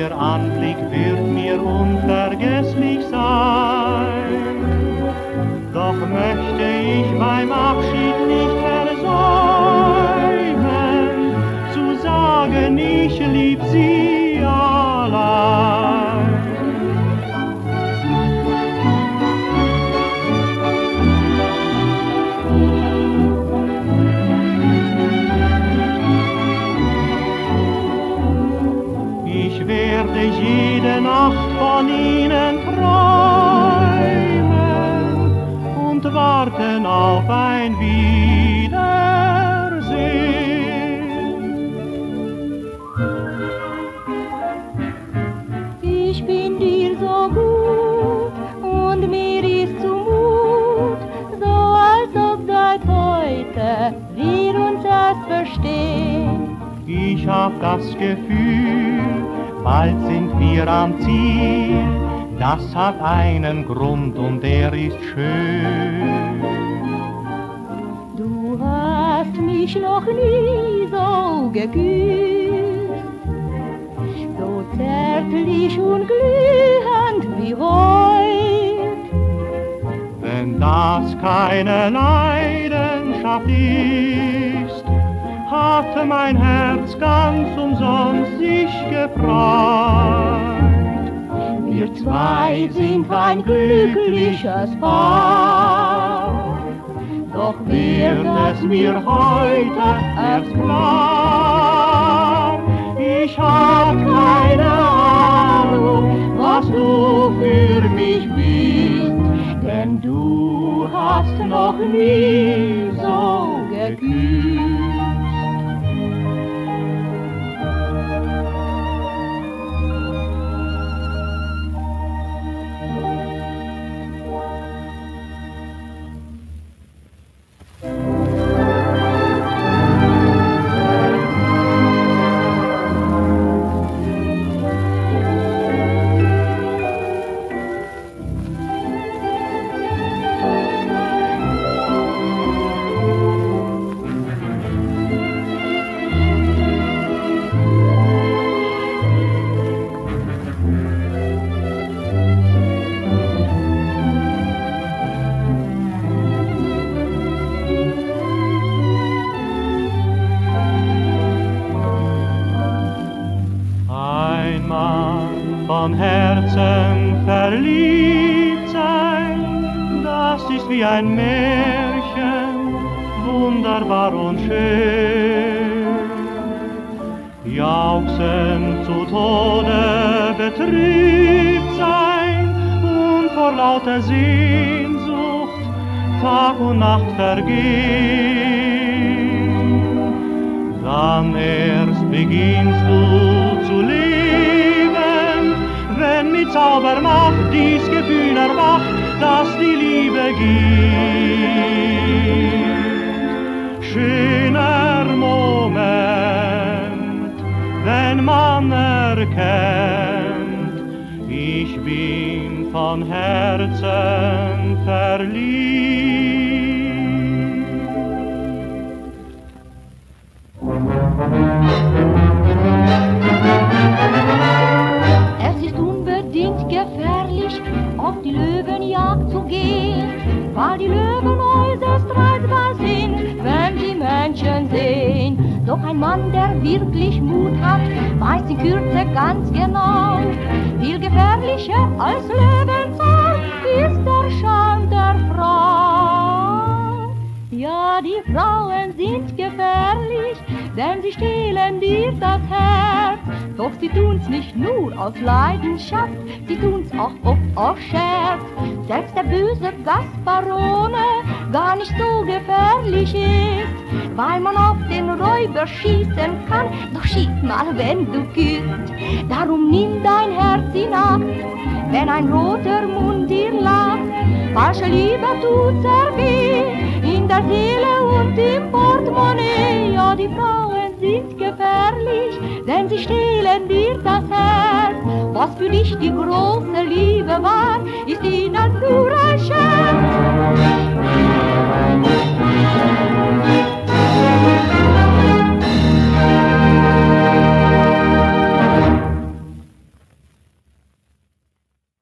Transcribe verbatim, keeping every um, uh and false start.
ihr Anblick wird mir unvergesslich sein. Doch möchte ich beim Abschied nicht versäumen, zu sagen, ich lieb sie allein. Ich werde jede Nacht von ihnen träumen und warten auf ein Wiedersehen. Ich bin dir so gut und mir ist zumut, so als ob seit heute wir uns erst verstehen. Ich hab das Gefühl, bald sind wir am Ziel. Das hat einen Grund und der ist schön. Du hast mich noch nie so geküsst, so zärtlich und glühend wie heut. Wenn das keine Leidenschaft ist, hatte mein Herz ganz umsonst sich gefreut. Wir zwei sind ein glückliches Paar, doch wird es mir heute erst klar. Ich hab keine Ahnung, was du für mich bist, denn du hast noch nie so geküsst. Von Herzen verliebt sein, das ist wie ein Märchen, wunderbar und schön. Jauchzen zu Tode betrübt sein und vor lauter Sehnsucht Tag und Nacht vergehen. Dann erst beginnst du zu leben, wenn mit Zaubermacht dies Gefühl erwacht, dass die Liebe gibt. Schöner Moment, wenn man erkennt, ich bin von Herzen verliebt. Gefährlich, auf die Löwenjagd zu gehen, weil die Löwen äußerst reizbar sind, wenn sie Menschen sehen. Doch ein Mann, der wirklich Mut hat, weiß in Kürze ganz genau, viel gefährlicher als Löwenzahn ist der Charme der Frau. Ja, die Frauen sind gefährlich, denn sie stehlen dir das Herz. Doch sie tun's nicht nur aus Leidenschaft, sie tun's auch oft aus Scherz. Selbst der böse Gasparone gar nicht so gefährlich ist, weil man auf den Räuber schießen kann, doch schieß mal, wenn du küsst. Darum nimm dein Herz in Acht, wenn ein roter Mund dir lacht. Falsche Liebe tut's er weh, in der Seele und im Portemonnaie. Ja, die Frauen sind gefährlich, denn sie stehlen dir das Herz. Was für dich die große Liebe war, ist ihnen nur ein Scherz.